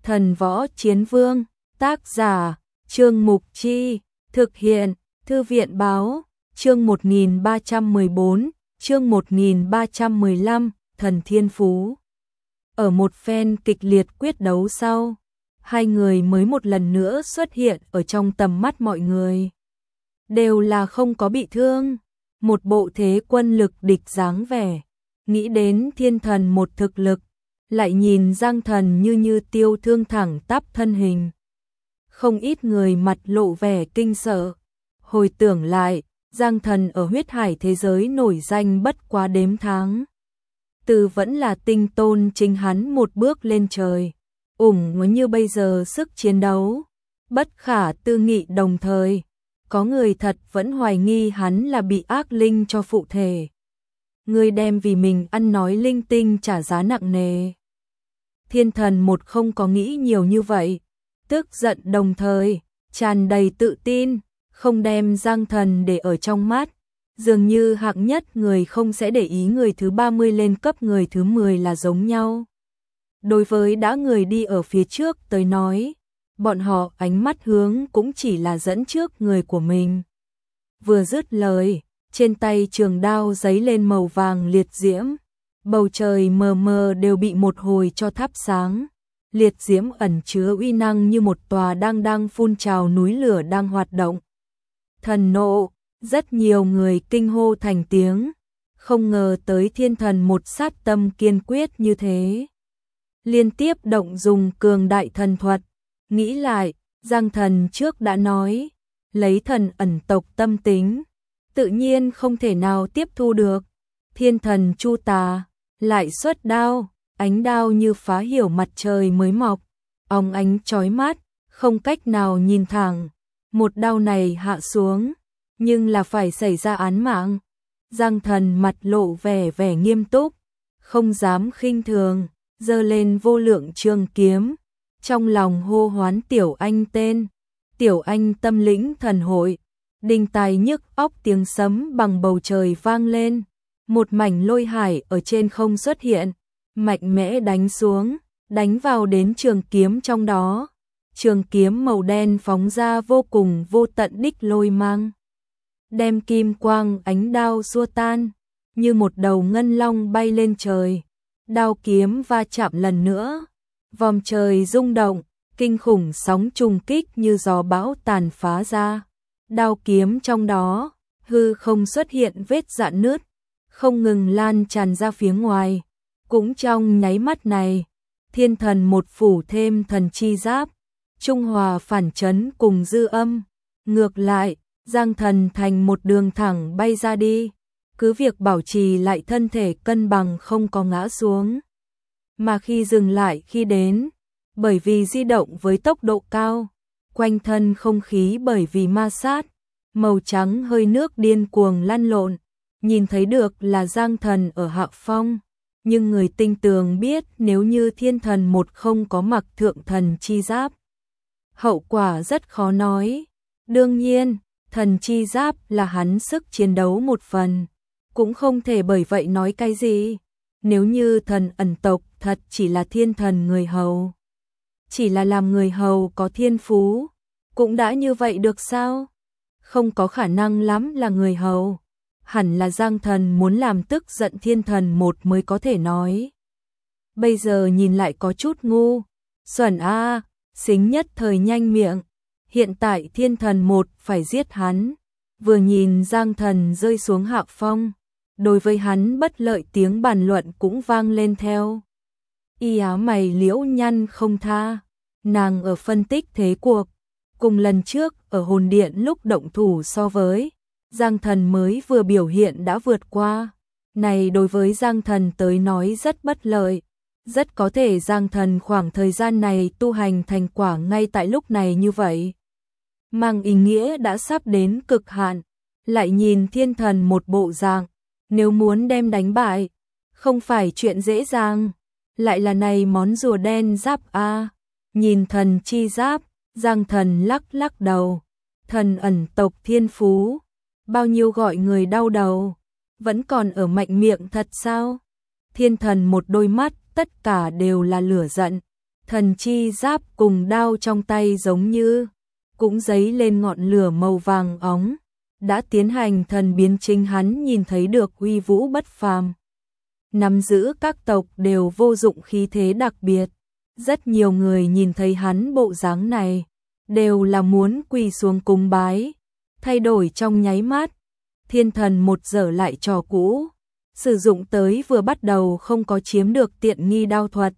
Thần Võ Chiến Vương, tác giả, Trương Mục Chi, thực hiện, Thư viện Báo, chương 1314, chương 1315, Thần Thiên Phú. Ở một phen kịch liệt quyết đấu sau, hai người mới một lần nữa xuất hiện ở trong tầm mắt mọi người. Đều là không có bị thương, một bộ thế quân lực địch dáng vẻ. Nghĩ đến Thiên Thần một thực lực, lại nhìn Giang Thần như tiêu thương thẳng tắp thân hình. Không ít người mặt lộ vẻ kinh sợ. Hồi tưởng lại, Giang Thần ở huyết hải thế giới nổi danh bất quá đếm tháng. Từ vẫn là tinh tôn chính hắn một bước lên trời. Như bây giờ sức chiến đấu, bất khả tư nghị đồng thời. Có người thật vẫn hoài nghi hắn là bị ác linh cho phụ thể. Người đem vì mình ăn nói linh tinh trả giá nặng nề. Thiên Thần một không có nghĩ nhiều như vậy, tức giận đồng thời, tràn đầy tự tin, không đem Giang Thần để ở trong mắt. Dường như hạng nhất người không sẽ để ý người thứ 30 lên cấp người thứ 10 là giống nhau. Đối với đã người đi ở phía trước tới nói, bọn họ ánh mắt hướng cũng chỉ là dẫn trước người của mình. Vừa dứt lời, trên tay trường đao giấy lên màu vàng liệt diễm, bầu trời mờ mờ đều bị một hồi cho thắp sáng. Liệt diễm ẩn chứa uy năng như một tòa đang phun trào núi lửa đang hoạt động. Thần nộ, rất nhiều người kinh hô thành tiếng, không ngờ tới Thiên Thần một sát tâm kiên quyết như thế. Liên tiếp động dùng cường đại thần thuật, nghĩ lại, Giang Thần trước đã nói, lấy thần ẩn tộc tâm tính, tự nhiên không thể nào tiếp thu được. Thiên Thần Chu Tà, lại xuất đao, ánh đao như phá hiểu mặt trời mới mọc, óng ánh chói mắt, không cách nào nhìn thẳng. Một đao này hạ xuống, nhưng là phải xảy ra án mạng. Giang Thần mặt lộ vẻ nghiêm túc, không dám khinh thường, giơ lên vô lượng trường kiếm, trong lòng hô hoán Tiểu Anh tên. Tiểu Anh tâm lĩnh thần hội, đinh tai nhức óc tiếng sấm bằng bầu trời vang lên. Một mảnh lôi hải ở trên không xuất hiện, mạnh mẽ đánh xuống, đánh vào đến trường kiếm trong đó. Trường kiếm màu đen phóng ra vô cùng vô tận đích lôi mang, đem kim quang ánh đao xua tan, như một đầu ngân long bay lên trời. Đao kiếm va chạm lần nữa, vòm trời rung động, kinh khủng sóng trùng kích như gió bão tàn phá ra. Đao kiếm trong đó, hư không xuất hiện vết rạn nứt, không ngừng lan tràn ra phía ngoài. Cũng trong nháy mắt này, Thiên Thần một phủ thêm thần chi giáp, trung hòa phản chấn cùng dư âm. Ngược lại, Giang Thần thành một đường thẳng bay ra đi, cứ việc bảo trì lại thân thể cân bằng không có ngã xuống. Mà khi dừng lại khi đến, bởi vì di động với tốc độ cao, quanh thân không khí bởi vì ma sát, màu trắng hơi nước điên cuồng lăn lộn, nhìn thấy được là Giang Thần ở hạ phong. Nhưng người tinh tường biết nếu như Thiên Thần một không có mặc thượng thần chi giáp, hậu quả rất khó nói. Đương nhiên, thần chi giáp là hắn sức chiến đấu một phần, cũng không thể bởi vậy nói cái gì. Nếu như thần ẩn tộc thật chỉ là Thiên Thần người hầu, chỉ là làm người hầu có thiên phú, cũng đã như vậy được sao? Không có khả năng lắm là người hầu. Hẳn là Giang Thần muốn làm tức giận Thiên Thần một mới có thể nói. Bây giờ nhìn lại có chút ngu, xuẩn xính nhất thời nhanh miệng. Hiện tại Thiên Thần một phải giết hắn. Vừa nhìn Giang Thần rơi xuống hạ phong, đối với hắn bất lợi tiếng bàn luận cũng vang lên theo. Y áo mày liễu nhăn không tha, nàng ở phân tích thế cuộc, cùng lần trước ở hồn điện lúc động thủ so với Giang Thần mới vừa biểu hiện đã vượt qua. Này đối với Giang Thần tới nói rất bất lợi. Rất có thể Giang Thần khoảng thời gian này tu hành thành quả ngay tại lúc này như vậy, mang ý nghĩa đã sắp đến cực hạn. Lại nhìn Thiên Thần một bộ dạng, nếu muốn đem đánh bại, không phải chuyện dễ dàng. Lại là này món rùa đen giáp nhìn thần chi giáp, Giang Thần lắc đầu. Thần ẩn tộc thiên phú, bao nhiêu gọi người đau đầu, vẫn còn ở mạnh miệng thật sao? Thiên Thần một đôi mắt tất cả đều là lửa giận, thần chi giáp cùng đao trong tay giống như cũng giấy lên ngọn lửa màu vàng óng, đã tiến hành thần biến chính hắn nhìn thấy được uy vũ bất phàm. Nắm giữ các tộc đều vô dụng khí thế đặc biệt, rất nhiều người nhìn thấy hắn bộ dáng này, đều là muốn quỳ xuống cúng bái, thay đổi trong nháy mắt. Thiên thần một dở lại trò cũ, sử dụng tới vừa bắt đầu không có chiếm được tiện nghi đao thuật.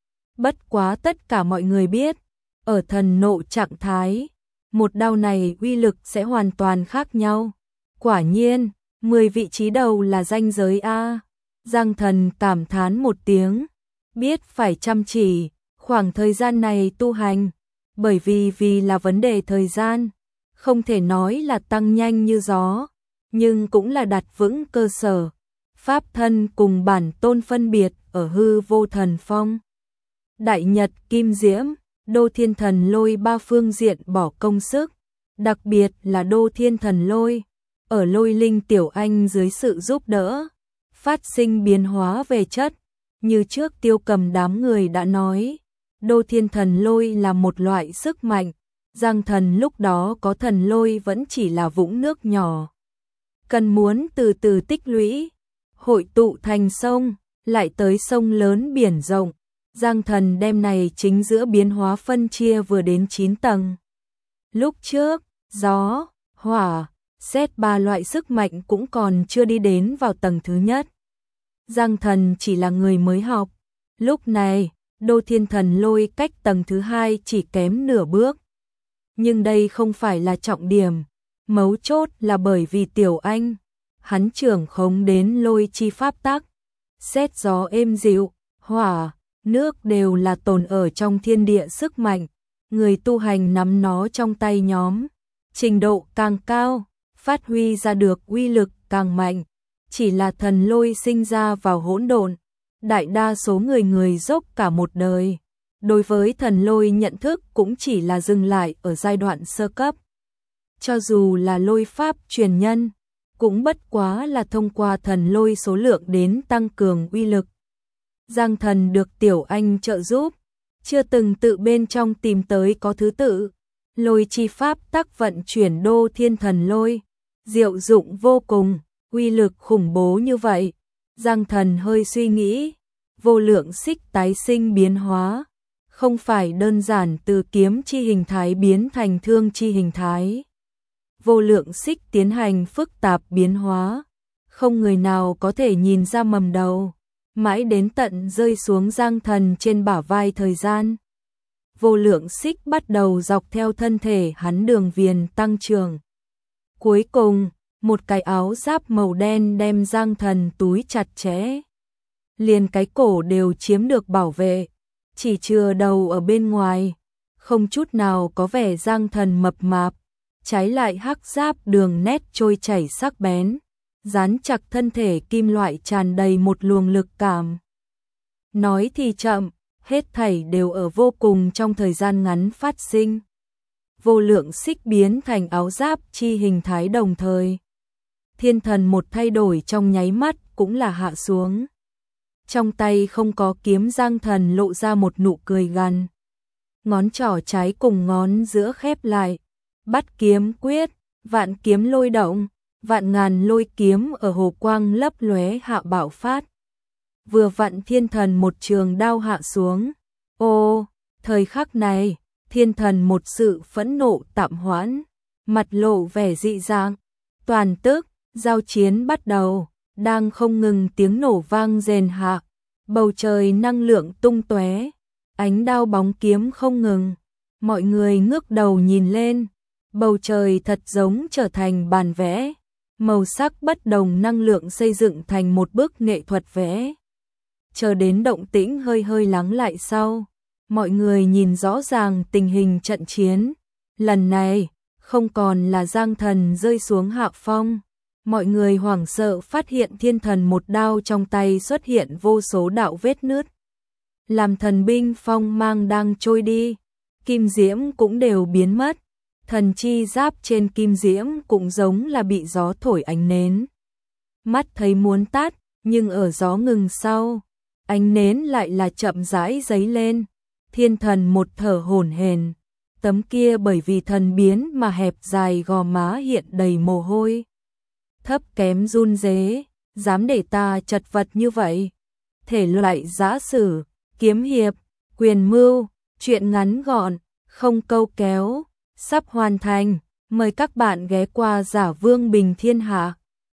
Bất quá tất cả mọi người biết, ở thần nộ trạng thái, một đao này uy lực sẽ hoàn toàn khác nhau. Quả nhiên, 10 vị trí đầu là ranh giới A. Giang Thần cảm thán một tiếng, biết phải chăm chỉ, khoảng thời gian này tu hành, bởi vì là vấn đề thời gian, không thể nói là tăng nhanh như gió, nhưng cũng là đặt vững cơ sở. Pháp thân cùng bản tôn phân biệt ở hư vô thần phong. Đại Nhật Kim Diễm, Đô Thiên Thần Lôi ba phương diện bỏ công sức, đặc biệt là Đô Thiên Thần Lôi, ở Lôi Linh Tiểu Anh dưới sự giúp đỡ, phát sinh biến hóa về chất. Như trước Tiêu Cầm đám người đã nói, Đô Thiên Thần Lôi là một loại sức mạnh, Giang Thần lúc đó có thần lôi vẫn chỉ là vũng nước nhỏ. Cần muốn từ từ tích lũy, hội tụ thành sông, lại tới sông lớn biển rộng. Giang Thần đem này chính giữa biến hóa phân chia vừa đến 9 tầng. Lúc trước, gió, hỏa, sét ba loại sức mạnh cũng còn chưa đi đến vào tầng thứ nhất. Giang Thần chỉ là người mới học. Lúc này, Đô Thiên Thần Lôi cách tầng thứ 2 chỉ kém nửa bước. Nhưng đây không phải là trọng điểm. Mấu chốt là bởi vì Tiểu Anh, hắn trưởng khống đến lôi chi pháp tắc. Sét gió êm dịu, hỏa, nước đều là tồn ở trong thiên địa sức mạnh. Người tu hành nắm nó trong tay nhóm. Trình độ càng cao, phát huy ra được uy lực càng mạnh. Chỉ là thần lôi sinh ra vào hỗn độn, đại đa số người dốc cả một đời. Đối với thần lôi nhận thức cũng chỉ là dừng lại ở giai đoạn sơ cấp. Cho dù là lôi pháp truyền nhân, cũng bất quá là thông qua thần lôi số lượng đến tăng cường uy lực. Giang Thần được Tiểu Anh trợ giúp, chưa từng tự bên trong tìm tới có thứ tự. Lôi chi pháp tắc vận chuyển Đô Thiên Thần Lôi, diệu dụng vô cùng, uy lực khủng bố như vậy. Giang Thần hơi suy nghĩ, vô lượng xích tái sinh biến hóa, không phải đơn giản từ kiếm chi hình thái biến thành thương chi hình thái. Vô lượng xích tiến hành phức tạp biến hóa, không người nào có thể nhìn ra mầm đầu, mãi đến tận rơi xuống Giang Thần trên bả vai thời gian. Vô lượng xích bắt đầu dọc theo thân thể hắn đường viền tăng trưởng. Cuối cùng, một cái áo giáp màu đen đem Giang Thần túi chặt chẽ. Liền cái cổ đều chiếm được bảo vệ, chỉ chừa đầu ở bên ngoài, không chút nào có vẻ Giang Thần mập mạp, trái lại hắc giáp đường nét trôi chảy sắc bén, dán chặt thân thể kim loại tràn đầy một luồng lực cảm. Nói thì chậm, hết thảy đều ở vô cùng trong thời gian ngắn phát sinh. Vô lượng xích biến thành áo giáp chi hình thái đồng thời. Thiên thần một thay đổi trong nháy mắt cũng là hạ xuống. Trong tay không có kiếm, Giang Thần lộ ra một nụ cười gằn. Ngón trỏ trái cùng ngón giữa khép lại. Bắt kiếm quyết, vạn kiếm lôi động, vạn ngàn lôi kiếm ở hồ quang lấp lóe hạ bạo phát. Vừa vặn thiên thần một trường đao hạ xuống. Ô, thời khắc này, thiên thần một sự phẫn nộ tạm hoãn, mặt lộ vẻ dị dạng. Toàn tức, giao chiến bắt đầu, đang không ngừng tiếng nổ vang rền hạ. Bầu trời năng lượng tung tóe, ánh đao bóng kiếm không ngừng. Mọi người ngước đầu nhìn lên, bầu trời thật giống trở thành bàn vẽ, màu sắc bất đồng năng lượng xây dựng thành một bức nghệ thuật vẽ. Chờ đến động tĩnh hơi hơi lắng lại sau, mọi người nhìn rõ ràng tình hình trận chiến. Lần này, không còn là Giang Thần rơi xuống hạ phong. Mọi người hoảng sợ phát hiện thiên thần một đao trong tay xuất hiện vô số đạo vết nứt. Làm thần binh phong mang đang trôi đi, kim diễm cũng đều biến mất. Thần chi giáp trên kim diễm cũng giống là bị gió thổi ánh nến. Mắt thấy muốn tắt, nhưng ở gió ngừng sau, ánh nến lại là chậm rãi dấy lên. Thiên thần một thở hổn hển, tấm kia bởi vì thần biến mà hẹp dài gò má hiện đầy mồ hôi. Thấp kém run rế, dám để ta chật vật như vậy. Thể loại giã sử, kiếm hiệp, quyền mưu, truyện ngắn gọn, không câu kéo, sắp hoàn thành. Mời các bạn ghé qua Giả Vương Bình Thiên Hạ.